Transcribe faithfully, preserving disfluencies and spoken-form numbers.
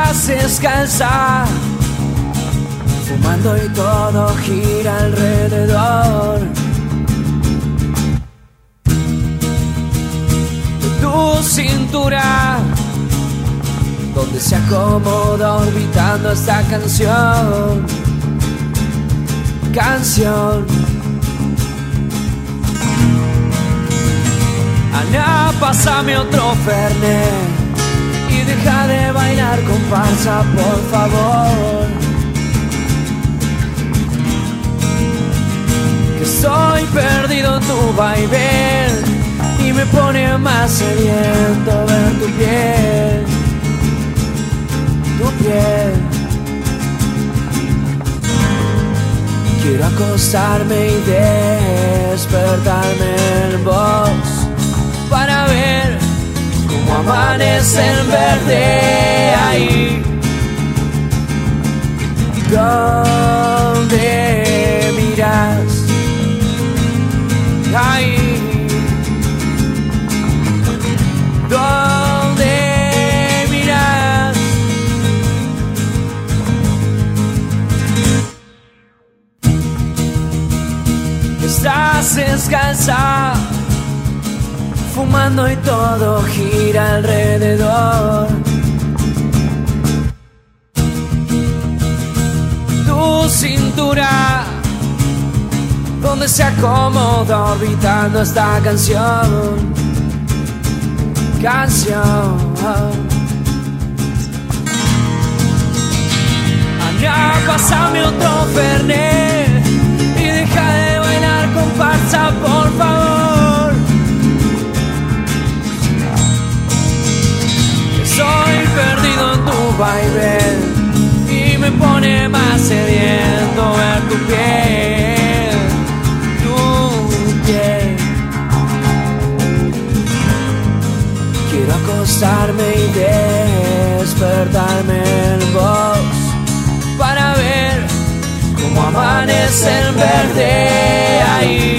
Estás descalza, fumando y todo gira alrededor de tu cintura, donde se acomoda orbitando esta canción. Canción. Ana, pásame otro Fernet y deja de bailar comparsa, por favor. Que estoy perdido en tu vaivén y me pone más sediento ver tu piel, tu piel. Quiero acostarme y despertarme en vos para ver cómo amanece en verde ahí donde miras, ahí donde miras. Estás descalza, fumando y todo gira alrededor. Tu cintura, donde se acomoda orbitando esta canción. Canción. Ana, pásame otro Fernet y deja de bailar comparsa, por favor. Soy perdido en tu vaivén y me pone más sediento ver tu piel, tu piel. Quiero acostarme y despertarme en vos para ver cómo amanece en verde ahí